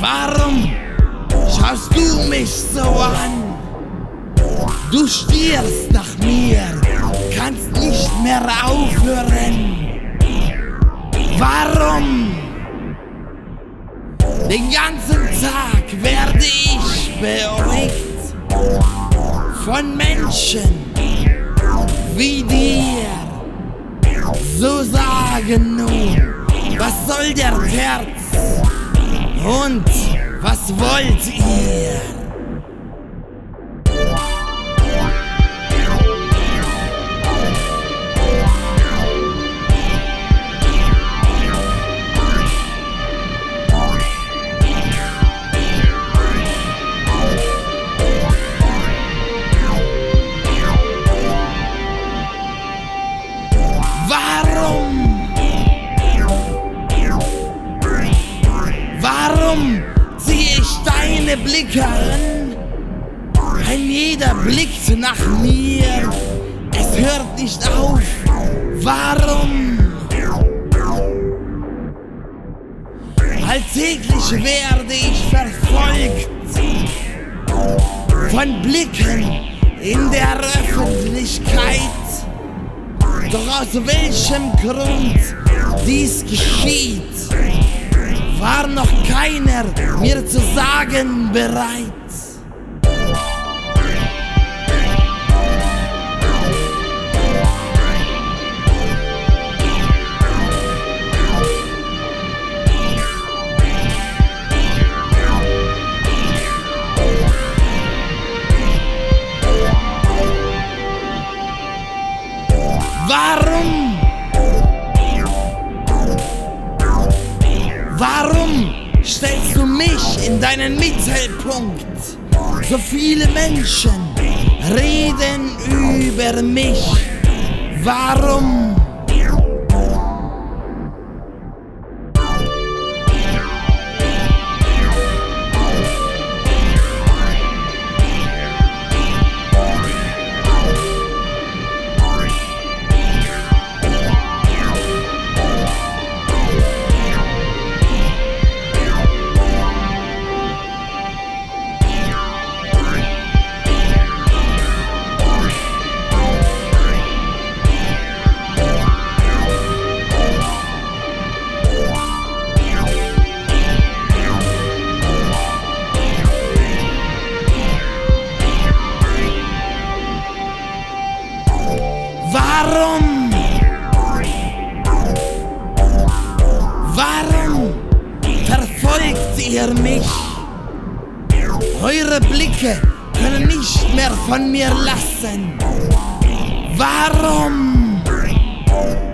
Warum schaust du mich so an? Du stierst nach mir, kannst nicht mehr aufhören. Warum? Den ganzen Tag werde ich beäugt von Menschen wie dir. So sagen nun, was soll der Terz und was wollt ihr? Warum zieh ich deine Blicke an? Ein jeder blickt nach mir, es hört nicht auf. Warum? Alltäglich werde ich verfolgt von Blicken in der Öffentlichkeit. Doch aus welchem Grund dies geschieht, war noch keiner mir zu sagen bereit. Warum stellst du mich in deinen Mittelpunkt? So viele Menschen reden über mich. Warum? Warum verfolgt ihr mich? Eure Blicke können nicht mehr von mir lassen. Warum?